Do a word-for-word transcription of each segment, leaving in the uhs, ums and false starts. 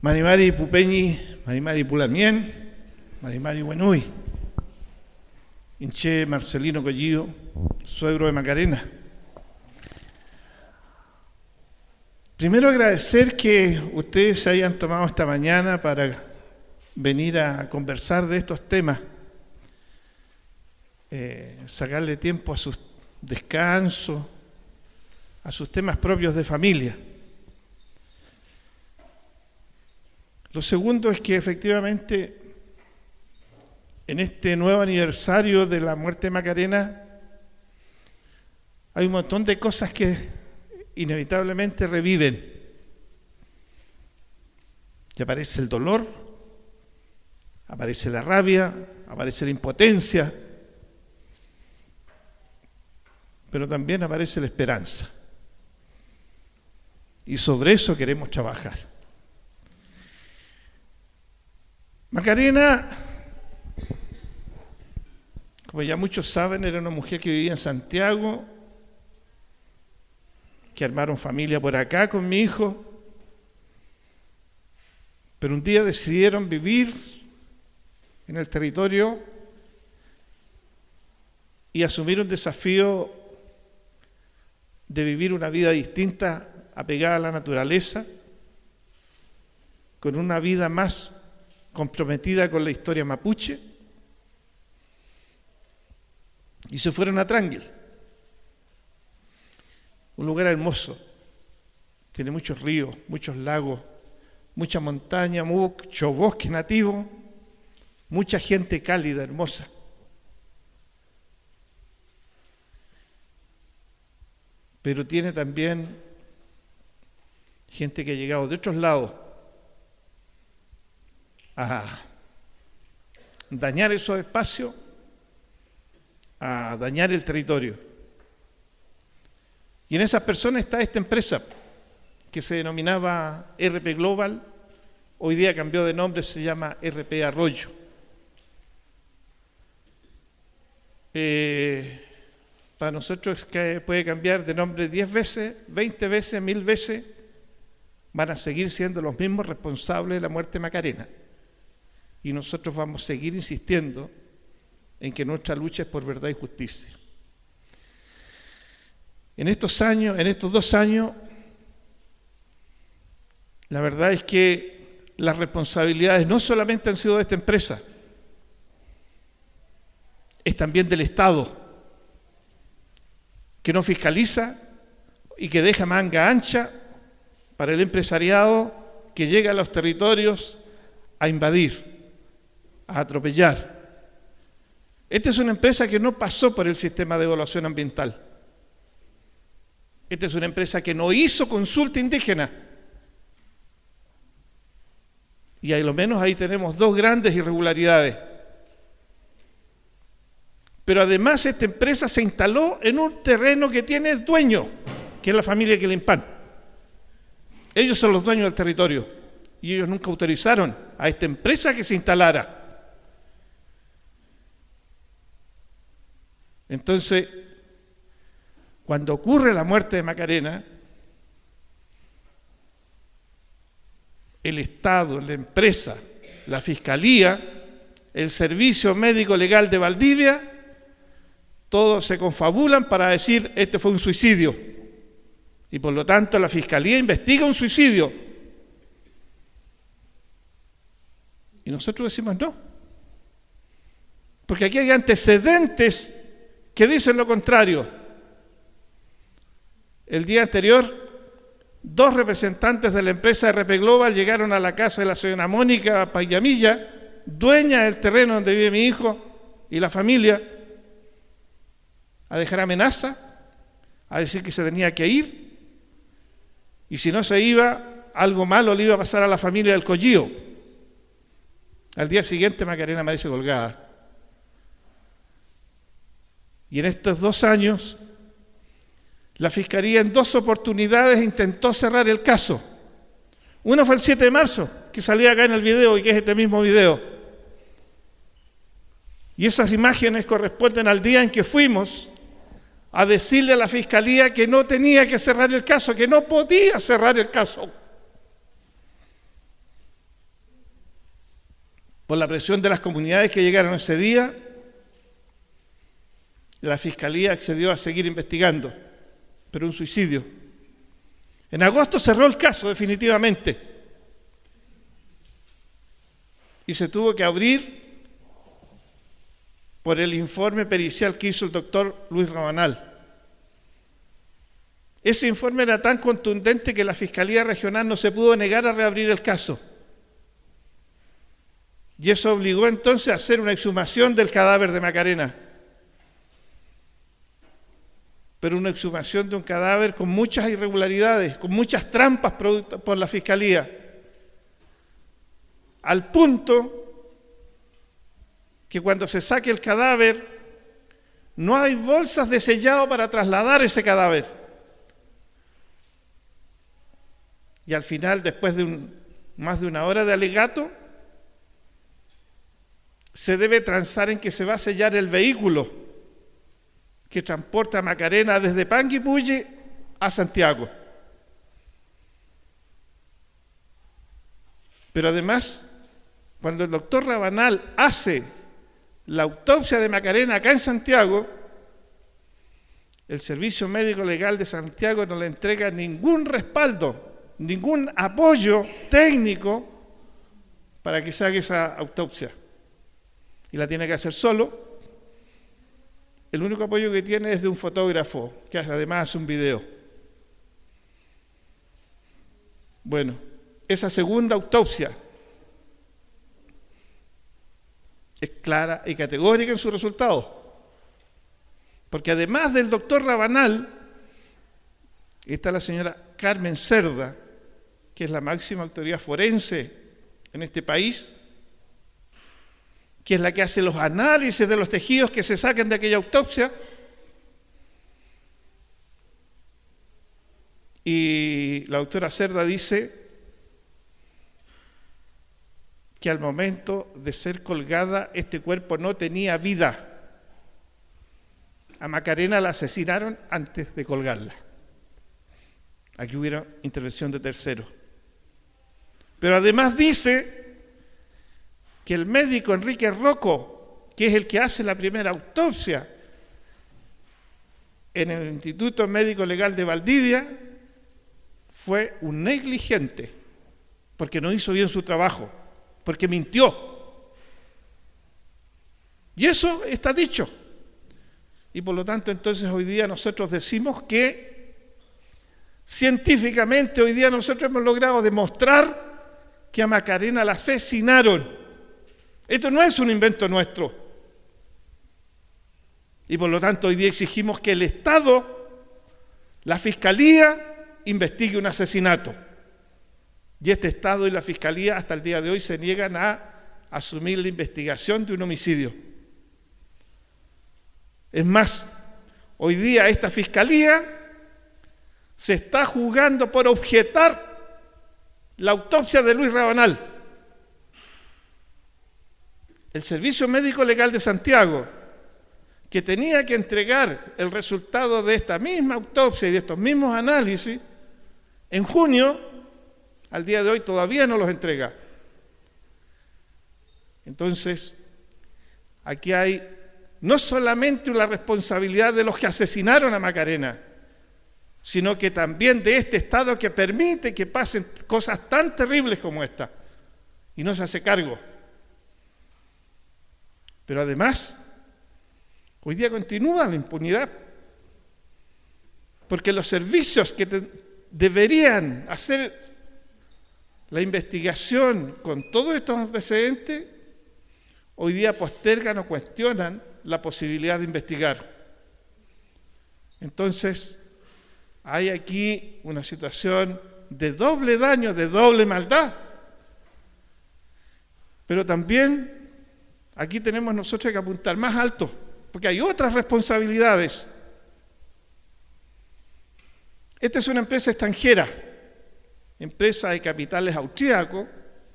Marimari Pupeñi, Marimari Pulamien, Marimari Buenuy, Inche Marcelino Collillo, suegro de Macarena. Primero agradecer que ustedes se hayan tomado esta mañana para venir a conversar de estos temas, eh, sacarle tiempo a sus descansos, a sus temas propios de familia. Lo segundo es que efectivamente en este nuevo aniversario de la muerte de Macarena hay un montón de cosas que inevitablemente reviven. Y aparece el dolor, aparece la rabia, aparece la impotencia, pero también aparece la esperanza. Y sobre eso queremos trabajar. Macarena, como ya muchos saben, era una mujer que vivía en Santiago, que armaron familia por acá con mi hijo, pero un día decidieron vivir en el territorio y asumir un desafío de vivir una vida distinta, apegada a la naturaleza, con una vida más comprometida con la historia mapuche, y se fueron a Tranguil, un lugar hermoso, tiene muchos ríos, muchos lagos, mucha montaña, mucho bosque nativo, mucha gente cálida, hermosa. Pero tiene también gente que ha llegado de otros lados a dañar esos espacios, a dañar el territorio. Y en esas personas está esta empresa que se denominaba R P Global, hoy día cambió de nombre, se llama R P Arroyo. Eh, para nosotros es que puede cambiar de nombre diez veces, veinte veces, mil veces, van a seguir siendo los mismos responsables de la muerte de Macarena. Y nosotros vamos a seguir insistiendo en que nuestra lucha es por verdad y justicia. En estos años, en estos dos años, la verdad es que las responsabilidades no solamente han sido de esta empresa, es también del Estado, que no fiscaliza y que deja manga ancha para el empresariado que llega a los territorios a invadir, a atropellar. Esta es una empresa que no pasó por el sistema de evaluación ambiental. Esta es una empresa que no hizo consulta indígena. Y a lo menos ahí tenemos dos grandes irregularidades. Pero además esta empresa se instaló en un terreno que tiene el dueño, que es la familia Quilimpan. Ellos son los dueños del territorio y ellos nunca autorizaron a esta empresa que se instalara. Entonces, cuando ocurre la muerte de Macarena, el Estado, la empresa, la Fiscalía, el Servicio Médico Legal de Valdivia, todos se confabulan para decir este fue un suicidio. Y por lo tanto la Fiscalía investiga un suicidio. Y nosotros decimos no. Porque aquí hay antecedentes que dicen lo contrario. El día anterior, dos representantes de la empresa R P Global llegaron a la casa de la señora Mónica Payamilla, dueña del terreno donde vive mi hijo y la familia, a dejar amenaza, a decir que se tenía que ir, y si no se iba, algo malo le iba a pasar a la familia del Collillo. Al día siguiente Macarena aparece colgada. Y en estos dos años, la Fiscalía en dos oportunidades intentó cerrar el caso. Una fue el siete de marzo, que salía acá en el video y que es este mismo video. Y esas imágenes corresponden al día en que fuimos a decirle a la Fiscalía que no tenía que cerrar el caso, que no podía cerrar el caso. Por la presión de las comunidades que llegaron ese día, la Fiscalía accedió a seguir investigando, pero un suicidio. En agosto cerró el caso definitivamente y se tuvo que abrir por el informe pericial que hizo el doctor Luis Rabanal. Ese informe era tan contundente que la Fiscalía Regional no se pudo negar a reabrir el caso. Y eso obligó entonces a hacer una exhumación del cadáver de Macarena. Pero una exhumación de un cadáver con muchas irregularidades, con muchas trampas por la Fiscalía, al punto que cuando se saque el cadáver no hay bolsas de sellado para trasladar ese cadáver. Y al final, después de un, más de una hora de alegato, se debe transar en que se va a sellar el vehículo que transporta a Macarena desde Panguipulli a Santiago. Pero además, cuando el doctor Rabanal hace la autopsia de Macarena acá en Santiago, el Servicio Médico Legal de Santiago no le entrega ningún respaldo, ningún apoyo técnico para que se haga esa autopsia. Y la tiene que hacer solo. El único apoyo que tiene es de un fotógrafo, que además hace un video. Bueno, esa segunda autopsia es clara y categórica en su resultado. Porque además del doctor Rabanal, está la señora Carmen Cerda, que es la máxima autoridad forense en este país, que es la que hace los análisis de los tejidos que se sacan de aquella autopsia, y la doctora Cerda dice que al momento de ser colgada este cuerpo no tenía vida. A Macarena la asesinaron antes de colgarla. Aquí hubiera intervención de terceros. Pero además dice que el médico Enrique Rocco, que es el que hace la primera autopsia en el Instituto Médico Legal de Valdivia, fue un negligente, porque no hizo bien su trabajo, porque mintió. Y eso está dicho. Y por lo tanto, entonces hoy día nosotros decimos que científicamente hoy día nosotros hemos logrado demostrar que a Macarena la asesinaron. Esto no es un invento nuestro. Y por lo tanto hoy día exigimos que el Estado, la Fiscalía, investigue un asesinato. Y este Estado y la Fiscalía hasta el día de hoy se niegan a asumir la investigación de un homicidio. Es más, hoy día esta Fiscalía se está jugando por objetar la autopsia de Luis Rabanal. El Servicio Médico Legal de Santiago, que tenía que entregar el resultado de esta misma autopsia y de estos mismos análisis, en junio, al día de hoy todavía no los entrega. Entonces, aquí hay no solamente la responsabilidad de los que asesinaron a Macarena, sino que también de este Estado que permite que pasen cosas tan terribles como esta, y no se hace cargo. Pero además, hoy día continúa la impunidad, porque los servicios que te, deberían hacer la investigación con todos estos antecedentes, hoy día postergan o cuestionan la posibilidad de investigar. Entonces, hay aquí una situación de doble daño, de doble maldad, pero también aquí tenemos nosotros que apuntar más alto, porque hay otras responsabilidades. Esta es una empresa extranjera, empresa de capitales austríacos,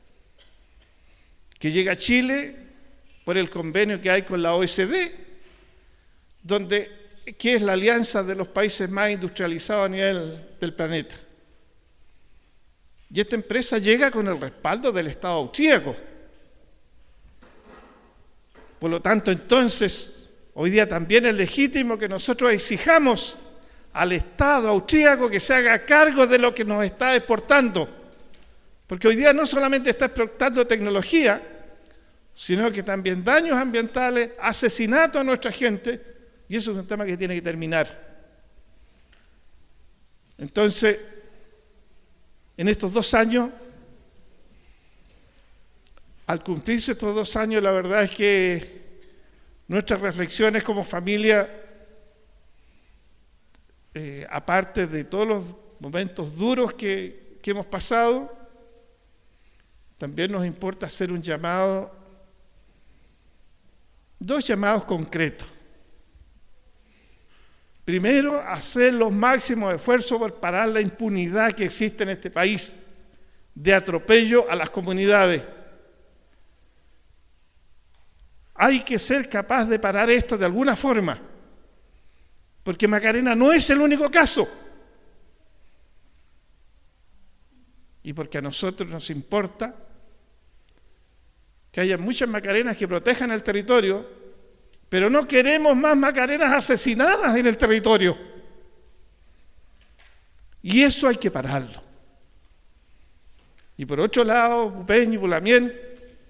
que llega a Chile por el convenio que hay con la O E C D, donde, que es la alianza de los países más industrializados a nivel del planeta. Y esta empresa llega con el respaldo del Estado austríaco. Por lo tanto, entonces, hoy día también es legítimo que nosotros exijamos al Estado austríaco que se haga cargo de lo que nos está exportando. Porque hoy día no solamente está exportando tecnología, sino que también daños ambientales, asesinatos a nuestra gente, y eso es un tema que tiene que terminar. Entonces, en estos dos años, al cumplirse estos dos años, la verdad es que nuestras reflexiones como familia, eh, aparte de todos los momentos duros que, que hemos pasado, también nos importa hacer un llamado, dos llamados concretos. Primero, hacer los máximos esfuerzos por parar la impunidad que existe en este país de atropello a las comunidades. Hay que ser capaz de parar esto de alguna forma, porque Macarena no es el único caso. Y porque a nosotros nos importa que haya muchas Macarenas que protejan el territorio, pero no queremos más Macarenas asesinadas en el territorio. Y eso hay que pararlo. Y por otro lado, Pupeño y Pulamien,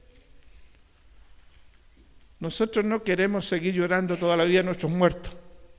nosotros no queremos seguir llorando toda la vida a nuestros muertos.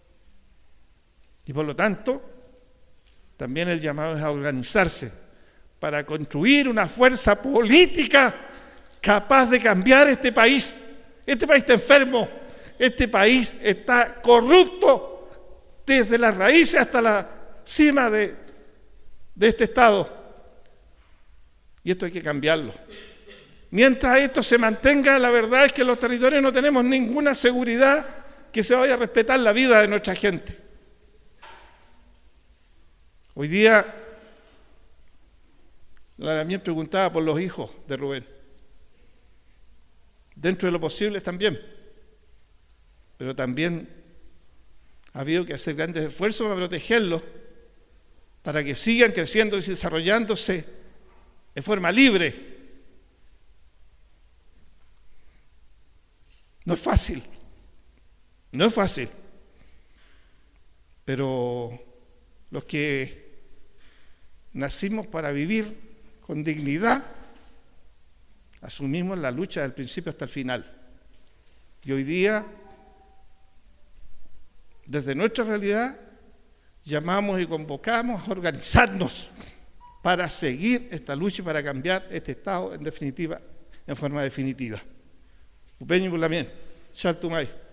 Y por lo tanto, también el llamado es a organizarse para construir una fuerza política capaz de cambiar este país. Este país está enfermo, este país está corrupto desde las raíces hasta la cima de, de este Estado. Y esto hay que cambiarlo. Mientras esto se mantenga, la verdad es que en los territorios no tenemos ninguna seguridad que se vaya a respetar la vida de nuestra gente. Hoy día, la Damián preguntaba por los hijos de Rubén. Dentro de lo posible también. Pero también ha habido que hacer grandes esfuerzos para protegerlos, para que sigan creciendo y desarrollándose de forma libre. No es fácil, no es fácil, pero los que nacimos para vivir con dignidad, asumimos la lucha del principio hasta el final. Y hoy día, desde nuestra realidad, llamamos y convocamos a organizarnos para seguir esta lucha y para cambiar este Estado en definitiva, en forma definitiva. Pupeño y Pulamien, Xaltumay.